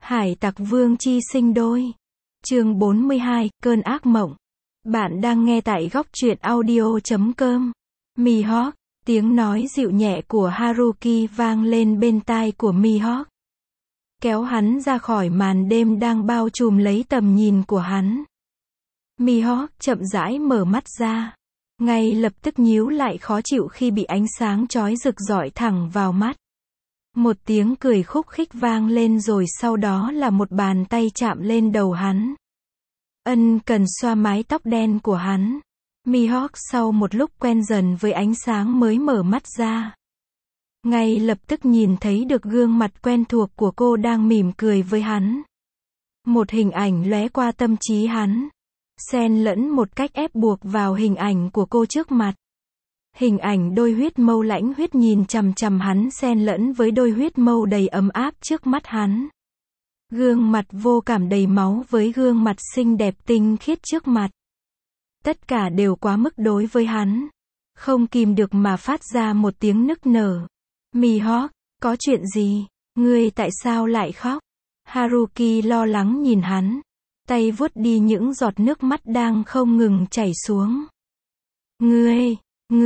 Hải tặc vương chi sinh đôi. Chương 42, cơn ác mộng. Bạn đang nghe tại góc truyện audio.com. Mihawk, tiếng nói dịu nhẹ của Haruki vang lên bên tai của Mihawk. Kéo hắn ra khỏi màn đêm đang bao trùm lấy tầm nhìn của hắn. Mihawk chậm rãi mở mắt ra. Ngay lập tức nhíu lại khó chịu khi bị ánh sáng chói rực rọi thẳng vào mắt. Một tiếng cười khúc khích vang lên rồi sau đó là một bàn tay chạm lên đầu hắn. Ân cần xoa mái tóc đen của hắn. Mihawk sau một lúc quen dần với ánh sáng mới mở mắt ra. Ngay lập tức nhìn thấy được gương mặt quen thuộc của cô đang mỉm cười với hắn. Một hình ảnh lóe qua tâm trí hắn, xen lẫn một cách ép buộc vào hình ảnh của cô trước mặt. Hình ảnh đôi huyết mâu lãnh huyết nhìn chằm chằm hắn xen lẫn với đôi huyết mâu đầy ấm áp trước mắt hắn. Gương mặt vô cảm đầy máu với gương mặt xinh đẹp tinh khiết trước mặt. Tất cả đều quá mức đối với hắn. Không kìm được mà phát ra một tiếng nức nở. Mihawk, có chuyện gì? Ngươi tại sao lại khóc? Haruki lo lắng nhìn hắn. Tay vuốt đi những giọt nước mắt đang không ngừng chảy xuống. Ngươi,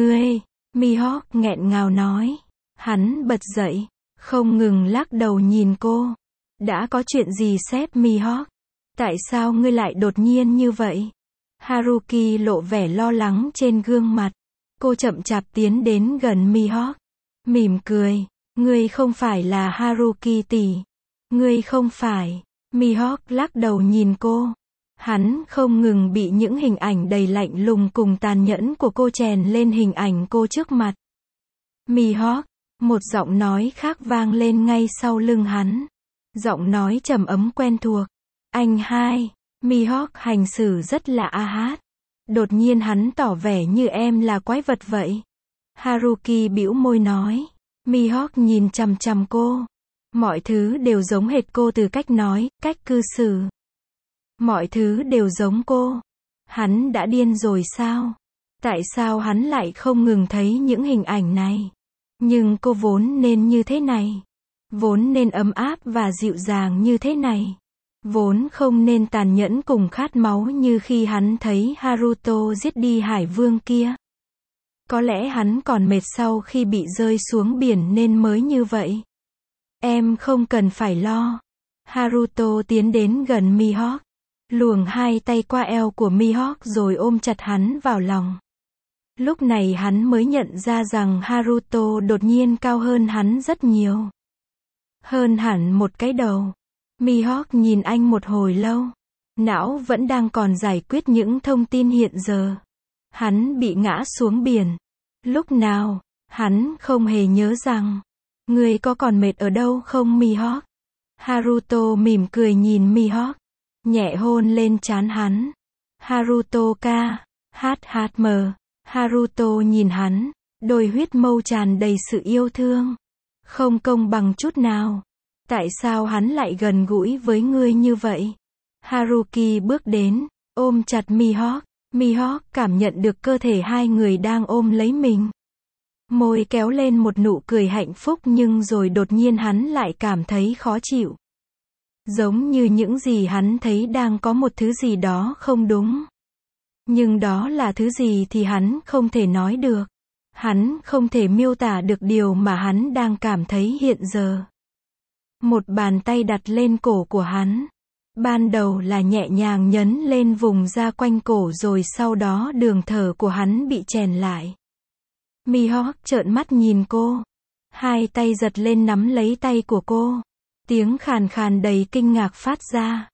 Mihawk nghẹn ngào nói. Hắn bật dậy, không ngừng lắc đầu nhìn cô. Đã có chuyện gì sếp Mihawk? Tại sao ngươi lại đột nhiên như vậy? Haruki lộ vẻ lo lắng trên gương mặt. Cô chậm chạp tiến đến gần Mihawk. Mỉm cười. Ngươi không phải là Haruki tỷ. Ngươi không phải. Mihawk lắc đầu nhìn cô. Hắn không ngừng bị những hình ảnh đầy lạnh lùng cùng tàn nhẫn của cô chèn lên hình ảnh cô trước mặt. Mihawk, một giọng nói khác vang lên ngay sau lưng hắn. Giọng nói trầm ấm quen thuộc. Anh hai. Mihawk hành xử rất là a hát. Đột nhiên hắn tỏ vẻ như em là quái vật vậy. Haruki bĩu môi nói. Mihawk nhìn chằm chằm cô. Mọi thứ đều giống hệt cô từ cách nói, cách cư xử. Mọi thứ đều giống cô. Hắn đã điên rồi sao? Tại sao hắn lại không ngừng thấy những hình ảnh này? Nhưng cô vốn nên như thế này. Vốn nên ấm áp và dịu dàng như thế này. Vốn không nên tàn nhẫn cùng khát máu như khi hắn thấy Haruto giết đi hải vương kia. Có lẽ hắn còn mệt sau khi bị rơi xuống biển nên mới như vậy. Em không cần phải lo. Haruto tiến đến gần Mihawk. Luồng hai tay qua eo của Mihawk rồi ôm chặt hắn vào lòng. Lúc này hắn mới nhận ra rằng Haruto đột nhiên cao hơn hắn rất nhiều. Hơn hẳn một cái đầu. Mihawk nhìn anh một hồi lâu. Não vẫn đang còn giải quyết những thông tin hiện giờ. Hắn bị ngã xuống biển. Lúc nào, hắn không hề nhớ rằng. Ngươi có còn mệt ở đâu không Mihawk? Haruto mỉm cười nhìn Mihawk. Nhẹ hôn lên trán hắn. Haruto ca. HHM. Haruto nhìn hắn. Đôi huyết mâu tràn đầy sự yêu thương. Không công bằng chút nào. Tại sao hắn lại gần gũi với ngươi như vậy? Haruki bước đến, ôm chặt Mihawk. Mihawk cảm nhận được cơ thể hai người đang ôm lấy mình. Môi kéo lên một nụ cười hạnh phúc nhưng rồi đột nhiên hắn lại cảm thấy khó chịu. Giống như những gì hắn thấy đang có một thứ gì đó không đúng. Nhưng đó là thứ gì thì hắn không thể nói được. Hắn không thể miêu tả được điều mà hắn đang cảm thấy hiện giờ. Một bàn tay đặt lên cổ của hắn. Ban đầu là nhẹ nhàng nhấn lên vùng da quanh cổ rồi sau đó đường thở của hắn bị chèn lại. Mihawk trợn mắt nhìn cô. Hai tay giật lên nắm lấy tay của cô. Tiếng khàn khàn đầy kinh ngạc phát ra.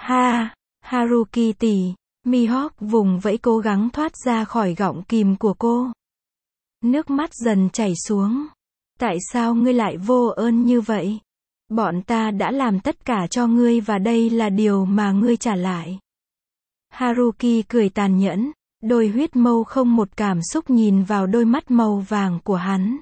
Haruki tỷ. Mihawk vùng vẫy cố gắng thoát ra khỏi gọng kìm của cô. Nước mắt dần chảy xuống. Tại sao ngươi lại vô ơn như vậy? Bọn ta đã làm tất cả cho ngươi và đây là điều mà ngươi trả lại. Haruki cười tàn nhẫn. Đôi huyết mâu không một cảm xúc nhìn vào đôi mắt màu vàng của hắn.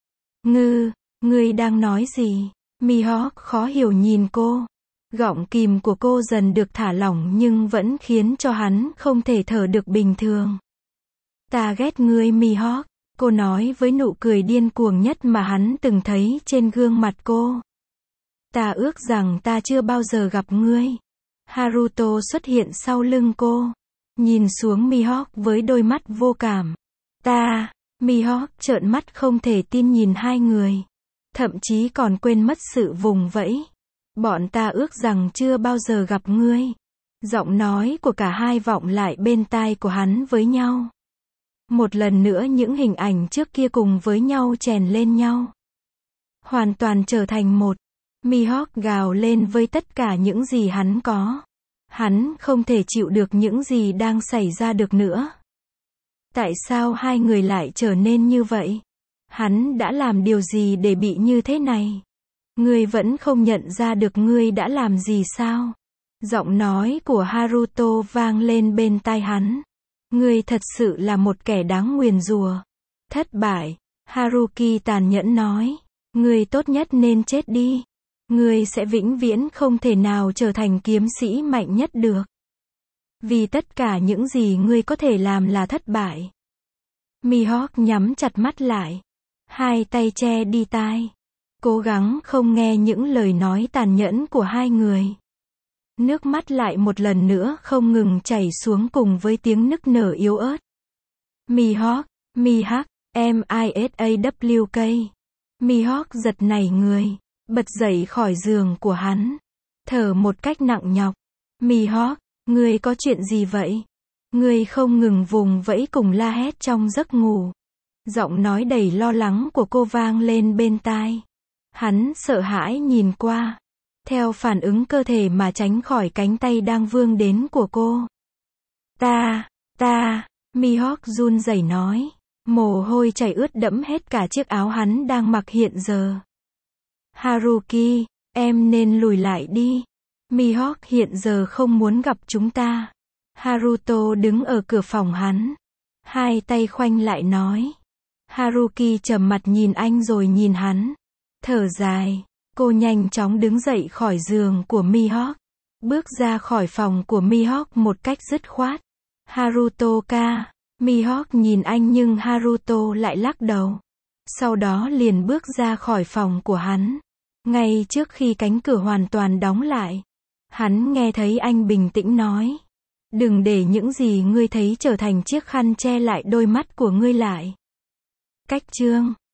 Ngươi đang nói gì? Mihawk khó hiểu nhìn cô. Gọng kìm của cô dần được thả lỏng nhưng vẫn khiến cho hắn không thể thở được bình thường. Ta ghét ngươi Mihawk. Cô nói với nụ cười điên cuồng nhất mà hắn từng thấy trên gương mặt cô. Ta ước rằng ta chưa bao giờ gặp ngươi. Haruto xuất hiện sau lưng cô. Nhìn xuống Mihawk với đôi mắt vô cảm. Ta, Mihawk trợn mắt không thể tin nhìn hai người. Thậm chí còn quên mất sự vùng vẫy. Bọn ta ước rằng chưa bao giờ gặp ngươi. Giọng nói của cả hai vọng lại bên tai của hắn với nhau. Một lần nữa những hình ảnh trước kia cùng với nhau chèn lên nhau. Hoàn toàn trở thành một. Mihawk gào lên với tất cả những gì hắn có. Hắn không thể chịu được những gì đang xảy ra được nữa. Tại sao hai người lại trở nên như vậy? Hắn đã làm điều gì để bị như thế này? Ngươi vẫn không nhận ra được ngươi đã làm gì sao? Giọng nói của Haruto vang lên bên tai hắn. Ngươi thật sự là một kẻ đáng nguyền rủa. Thất bại. Haruki tàn nhẫn nói. Ngươi tốt nhất nên chết đi. Ngươi sẽ vĩnh viễn không thể nào trở thành kiếm sĩ mạnh nhất được. Vì tất cả những gì ngươi có thể làm là thất bại. Mihawk nhắm chặt mắt lại. Hai tay che đi tai. Cố gắng không nghe những lời nói tàn nhẫn của hai người. Nước mắt lại một lần nữa không ngừng chảy xuống cùng với tiếng nức nở yếu ớt. Mihawk, MISAWK. Mihawk giật nảy người. Bật dậy khỏi giường của hắn. Thở một cách nặng nhọc. Mihawk, ngươi có chuyện gì vậy? Ngươi không ngừng vùng vẫy cùng la hét trong giấc ngủ. Giọng nói đầy lo lắng của cô vang lên bên tai. Hắn sợ hãi nhìn qua. Theo phản ứng cơ thể mà tránh khỏi cánh tay đang vươn đến của cô. Mihawk run rẩy nói. Mồ hôi chảy ướt đẫm hết cả chiếc áo hắn đang mặc hiện giờ. Haruki, em nên lùi lại đi. Mihawk hiện giờ không muốn gặp chúng ta. Haruto đứng ở cửa phòng hắn. Hai tay khoanh lại nói. Haruki trầm mặt nhìn anh rồi nhìn hắn. Thở dài. Cô nhanh chóng đứng dậy khỏi giường của Mihawk. Bước ra khỏi phòng của Mihawk một cách dứt khoát. Haruto-ka. Mihawk nhìn anh nhưng Haruto lại lắc đầu. Sau đó liền bước ra khỏi phòng của hắn. Ngay trước khi cánh cửa hoàn toàn đóng lại. Hắn nghe thấy anh bình tĩnh nói. Đừng để những gì ngươi thấy trở thành chiếc khăn che lại đôi mắt của ngươi lại. Cách chương